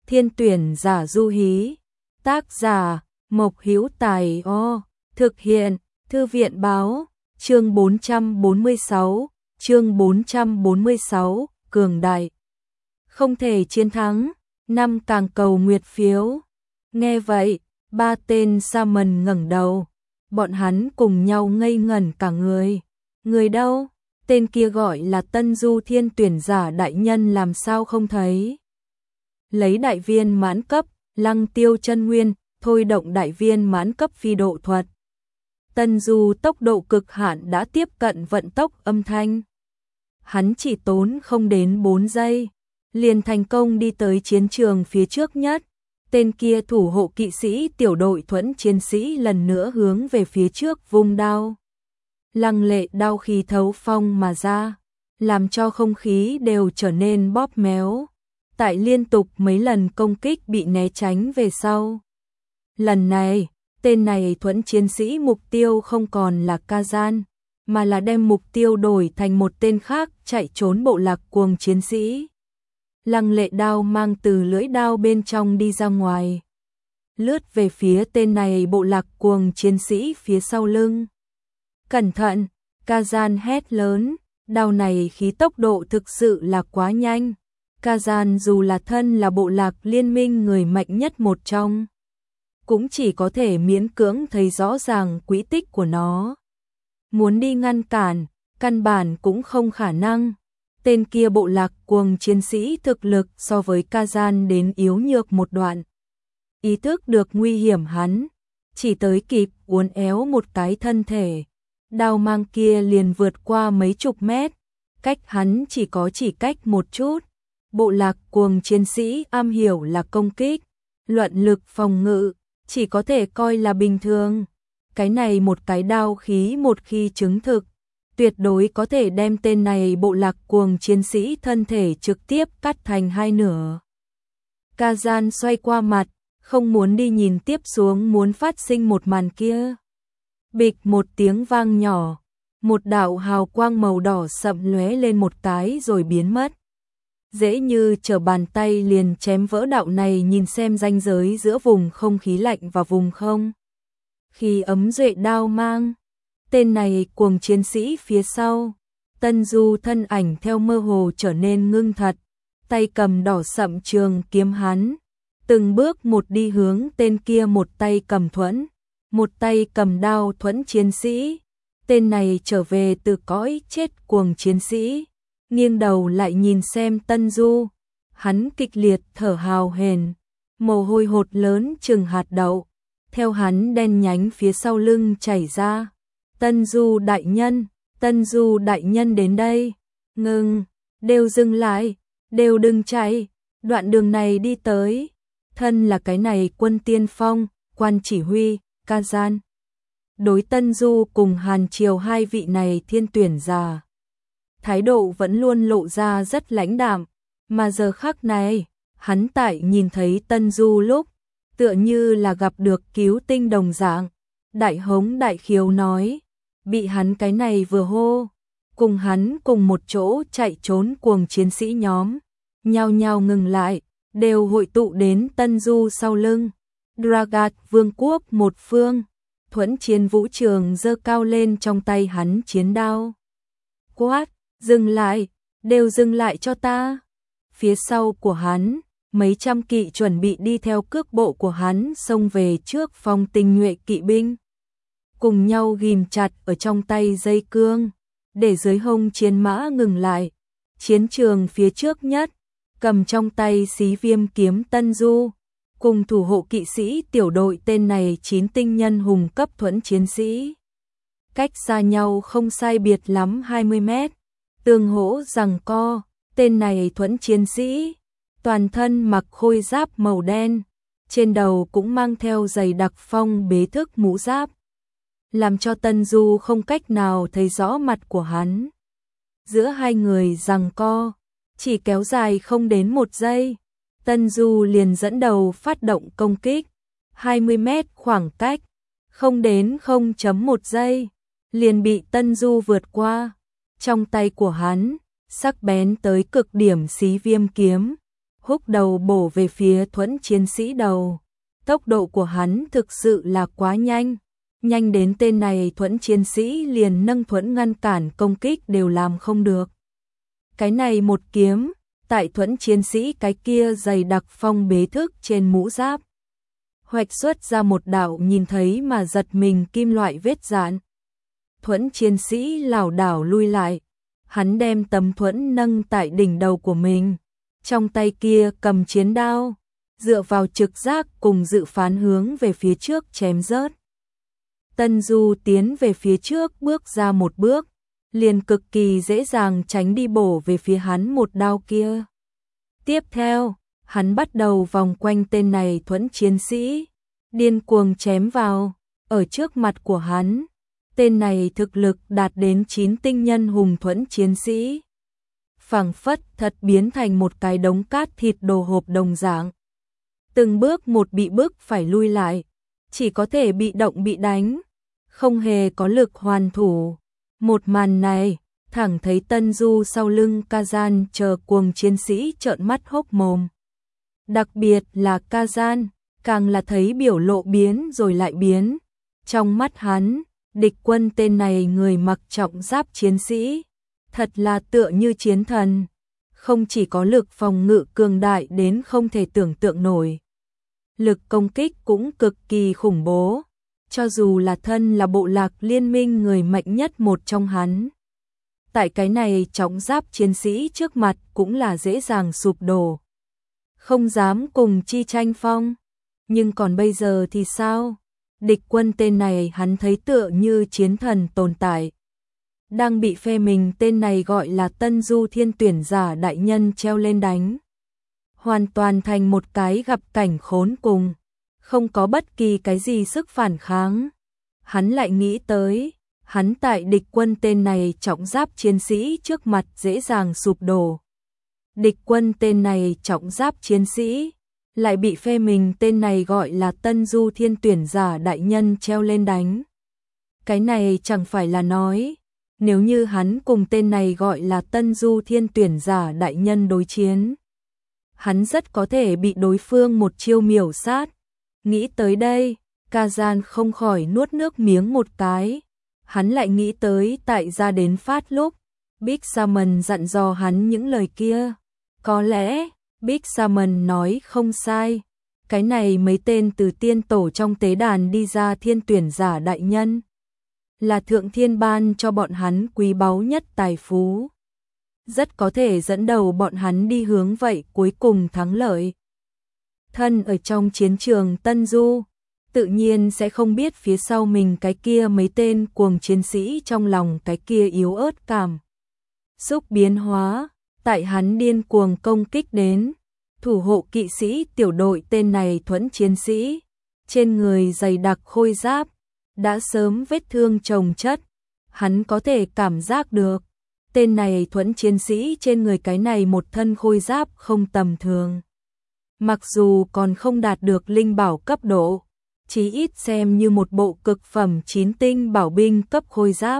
Thiên tuyển giả Du Hí. Tác giả Mộc Hữu Tài. Thực hiện Thư viện báo. Chương 446, cường đại. Không thể chiến thắng, 5 càng cầu nguyệt phiếu. Nghe vậy, 3 tên sa mần ngẩng đầu. Bọn hắn cùng nhau ngây ngẩn cả người. Người đâu? Tên kia gọi là Tân Du Thiên tuyển giả đại nhân làm sao không thấy? Lấy đại viên mãn cấp, Lăng Tiêu chân nguyên, thôi động đại viên mãn cấp phi độ thuật. Tân Du tốc độ cực hạn đã tiếp cận vận tốc âm thanh. Hắn chỉ tốn không đến 4 giây, liền thành công đi tới chiến trường phía trước nhất. Tên kia thủ hộ kỵ sĩ tiểu đội thuẫn chiến sĩ lần nữa hướng về phía trước vung đao. Lăng lệ đao khí thấu phong mà ra, làm cho không khí đều trở nên bóp méo. Tại liên tục mấy lần công kích bị né tránh về sau. Lần này, tên này thuẫn chiến sĩ mục tiêu không còn là Kazan, mà là đem mục tiêu đổi thành một tên khác chạy trốn bộ lạc cuồng chiến sĩ. Lăng lệ đao mang từ lưỡi đao bên trong đi ra ngoài, lướt về phía tên này bộ lạc cuồng chiến sĩ phía sau lưng. Cẩn thận, Kazan hét lớn, đao này khí tốc độ thực sự là quá nhanh. Kazan dù là thân là bộ lạc liên minh người mạnh nhất một trong, cũng chỉ có thể miễn cưỡng thấy rõ ràng quỹ tích của nó. Muốn đi ngăn cản, căn bản cũng không khả năng. Tên kia bộ lạc cuồng chiến sĩ thực lực so với Kazan đến yếu nhược một đoạn. Ý thức được nguy hiểm hắn, chỉ tới kịp uốn éo một cái thân thể. Đao mang kia liền vượt qua mấy chục mét, cách hắn chỉ cách một chút. Bộ lạc cuồng chiến sĩ am hiểu là công kích, luận lực phòng ngự, chỉ có thể coi là bình thường. Cái này một cái đao khí một khi chứng thực, tuyệt đối có thể đem tên này bộ lạc cuồng chiến sĩ thân thể trực tiếp cắt thành hai nửa. Kazan xoay qua mặt, không muốn đi nhìn tiếp xuống muốn phát sinh một màn kia. Bịch một tiếng vang nhỏ, một đạo hào quang màu đỏ sậm lóe lên một cái rồi biến mất. Dễ như trở bàn tay liền chém vỡ đạo này, nhìn xem ranh giới giữa vùng không khí lạnh và vùng không khí ấm duệ đao mang. Tên này cuồng chiến sĩ phía sau, Tân Du thân ảnh theo mơ hồ trở nên ngưng thật, tay cầm đỏ sậm trường kiếm hắn, từng bước một đi hướng tên kia, một tay cầm thuẫn, một tay cầm đao thuẫn chiến sĩ. Tên này trở về từ cõi chết cuồng chiến sĩ, nghiêng đầu lại nhìn xem Tân Du, hắn kịch liệt thở hào hển, mồ hôi hột lớn chừng hạt đậu, theo hắn đen nhánh phía sau lưng chảy ra. Tân Du đại nhân đến đây. Ngừng, đều dừng lại, đều đừng chạy, đoạn đường này đi tới. Thân là cái này quân tiên phong, quan chỉ huy, Kazan. Đối Tân Du cùng Hàn Triều hai vị này thiên tuyển giả, thái độ vẫn luôn lộ ra rất lãnh đạm, mà giờ khắc này, hắn tại nhìn thấy Tân Du lúc, tựa như là gặp được cứu tinh đồng dạng, đại hống đại khiếu nói, bị hắn cái này vừa hô, cùng hắn cùng một chỗ chạy trốn cuồng chiến sĩ nhóm, nhao nhao ngừng lại, đều hội tụ đến Tân Du sau lưng. Dragat vương quốc một phương, thuẫn chiến vũ trường giơ cao lên trong tay hắn chiến đao. Quát, dừng lại, đều dừng lại cho ta. Phía sau của hắn, mấy trăm kỵ chuẩn bị đi theo cước bộ của hắn xông về trước phòng tinh nhuệ kỵ binh. Cùng nhau ghim chặt ở trong tay dây cương, để dưới hông chiến mã ngừng lại. Chiến trường phía trước nhất, cầm trong tay xí viêm kiếm Tân Du, cùng thủ hộ kỵ sĩ tiểu đội tên này 9 tinh nhân hùng cấp thuẫn chiến sĩ. Cách xa nhau không sai biệt lắm 20 mét, tương hỗ giằng co, tên này thuẫn chiến sĩ, toàn thân mặc khôi giáp màu đen, trên đầu cũng mang theo dày đặc phong bế thức mũ giáp, làm cho Tân Du không cách nào thấy rõ mặt của hắn. Giữa hai người giằng co, chỉ kéo dài không đến 1 giây, Tân Du liền dẫn đầu phát động công kích. 20 mét khoảng cách, không đến 0.1 giây, liền bị Tân Du vượt qua. Trong tay của hắn, sắc bén tới cực điểm xí viêm kiếm, húc đầu bổ về phía Thuẫn chiến sĩ đầu. Tốc độ của hắn thực sự là quá nhanh, nhanh đến tên này Thuẫn chiến sĩ liền nâng thuẫn ngăn cản công kích đều làm không được. Cái này một kiếm, tại Thuẫn chiến sĩ cái kia dày đặc phong bế thức trên mũ giáp. Hoạch xuất ra một đạo nhìn thấy mà giật mình kim loại vết dạn. Thuẫn chiến sĩ lảo đảo lui lại, hắn đem tấm thuẫn nâng tại đỉnh đầu của mình, trong tay kia cầm chiến đao, dựa vào trực giác cùng dự phán hướng về phía trước chém rớt. Tân Du tiến về phía trước bước ra một bước, liền cực kỳ dễ dàng tránh đi bổ về phía hắn một đao kia. Tiếp theo, hắn bắt đầu vòng quanh tên này Thuẫn chiến sĩ, điên cuồng chém vào, ở trước mặt của hắn. Tên này thực lực đạt đến 9 tinh nhân hùng Thuẫn chiến sĩ. Phảng phất thật biến thành một cái đống cát thịt đồ hộp đồng dạng. Từng bước một bị bức phải lui lại, chỉ có thể bị động bị đánh, không hề có lực hoàn thủ. Một màn này, thẳng thấy Tân Du sau lưng Kazan chờ cuồng chiến sĩ trợn mắt hốc mồm. Đặc biệt là Kazan, càng là thấy biểu lộ biến rồi lại biến. Trong mắt hắn, địch quân tên này người mặc trọng giáp chiến sĩ, thật là tựa như chiến thần, không chỉ có lực phòng ngự cường đại đến không thể tưởng tượng nổi. Lực công kích cũng cực kỳ khủng bố, cho dù là thân là bộ lạc liên minh người mạnh nhất một trong hắn. Tại cái này trọng giáp chiến sĩ trước mặt cũng là dễ dàng sụp đổ. Không dám cùng chi tranh phong. Nhưng còn bây giờ thì sao? Địch quân tên này hắn thấy tựa như chiến thần tồn tại. Đang bị phe mình tên này gọi là Tân Du thiên tuyển giả đại nhân treo lên đánh. Hoàn toàn thành một cái gặp cảnh khốn cùng. Không có bất kỳ cái gì sức phản kháng. Hắn lại nghĩ tới, hắn tại địch quân tên này trọng giáp chiến sĩ trước mặt dễ dàng sụp đổ. Địch quân tên này trọng giáp chiến sĩ, lại bị phe mình tên này gọi là Tân Du thiên tuyển giả đại nhân treo lên đánh. Cái này chẳng phải là nói, nếu như hắn cùng tên này gọi là Tân Du thiên tuyển giả đại nhân đối chiến, hắn rất có thể bị đối phương một chiêu miểu sát. Nghĩ tới đây, Kazan không khỏi nuốt nước miếng một cái. Hắn lại nghĩ tới tại ra đến phát lúc, Big Salmon dặn dò hắn những lời kia. Có lẽ, Big Salmon nói không sai. Cái này mấy tên từ tiên tổ trong tế đàn đi ra thiên tuyển giả đại nhân, là thượng thiên ban cho bọn hắn quý báu nhất tài phú. Rất có thể dẫn đầu bọn hắn đi hướng vậy cuối cùng thắng lợi. Thân ở trong chiến trường Tân Du, tự nhiên sẽ không biết phía sau mình cái kia mấy tên cuồng chiến sĩ trong lòng cái kia yếu ớt cảm xúc biến hóa, tại hắn điên cuồng công kích đến, thủ hộ kỵ sĩ tiểu đội tên này Thuẫn chiến sĩ, trên người dày đặc khôi giáp, đã sớm vết thương chồng chất, hắn có thể cảm giác được, tên này Thuẫn chiến sĩ trên người cái này một thân khôi giáp không tầm thường. Mặc dù còn không đạt được linh bảo cấp độ, chí ít xem như một bộ cực phẩm 9 tinh bảo binh cấp khôi giáp.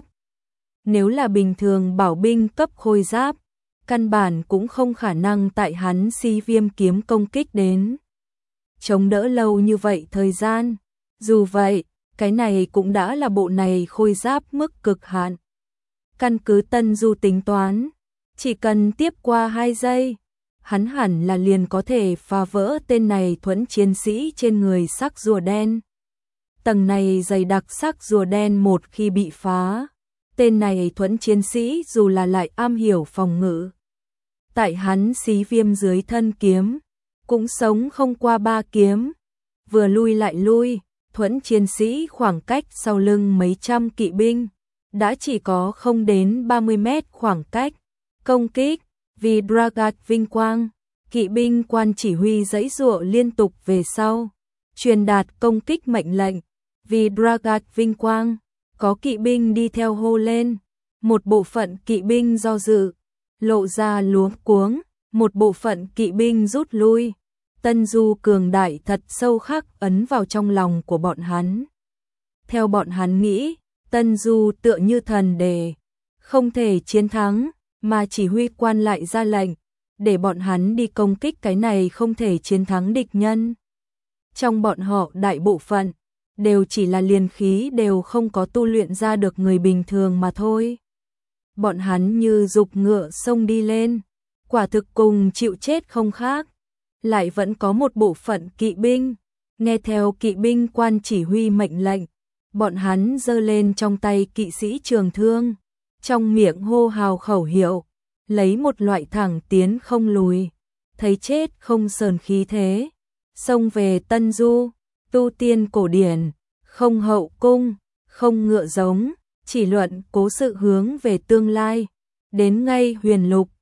Nếu là bình thường bảo binh cấp khôi giáp, căn bản cũng không khả năng tại hắn si viêm kiếm công kích đến. Chống đỡ lâu như vậy thời gian, dù vậy, cái này cũng đã là bộ này khôi giáp mức cực hạn. Căn cứ Tân Du tính toán, chỉ cần tiếp qua 2 giây, hắn hẳn là liền có thể phá vỡ tên này Thuẫn chiến sĩ trên người sắc rùa đen. Tầng này dày đặc sắc rùa đen một khi bị phá, tên này Thuẫn chiến sĩ dù là lại am hiểu phòng ngự, tại hắn xí viêm dưới thân kiếm, cũng sống không qua 3 kiếm. Vừa lui lại lui, Thuẫn chiến sĩ khoảng cách sau lưng mấy trăm kỵ binh, đã chỉ có không đến 30 mét khoảng cách. Công kích, vì Dragat vinh quang, kỵ binh quan chỉ huy giãy giụa liên tục về sau, truyền đạt công kích mệnh lệnh. Vì Dragat vinh quang, có kỵ binh đi theo hô lên, một bộ phận kỵ binh do dự, lộ ra luống cuống, một bộ phận kỵ binh rút lui. Tân Du cường đại thật sâu khắc ấn vào trong lòng của bọn hắn. Theo bọn hắn nghĩ, Tân Du tựa như thần đề, không thể chiến thắng, mà chỉ huy quan lại ra lệnh, để bọn hắn đi công kích cái này không thể chiến thắng địch nhân. Trong bọn họ đại bộ phận đều chỉ là liền khí đều không có tu luyện ra được người bình thường mà thôi. Bọn hắn như dục ngựa xông đi lên, quả thực cùng chịu chết không khác. Lại vẫn có một bộ phận kỵ binh, nghe theo kỵ binh quan chỉ huy mệnh lệnh, bọn hắn giơ lên trong tay kỵ sĩ trường thương, trong miệng hô hào khẩu hiệu, lấy một loại thẳng tiến không lùi, thấy chết không sờn khí thế, xông về Tân Du, tu tiên cổ điển, không hậu cung, không ngựa giống, chỉ luận cố sự hướng về tương lai, đến ngay huyền lục,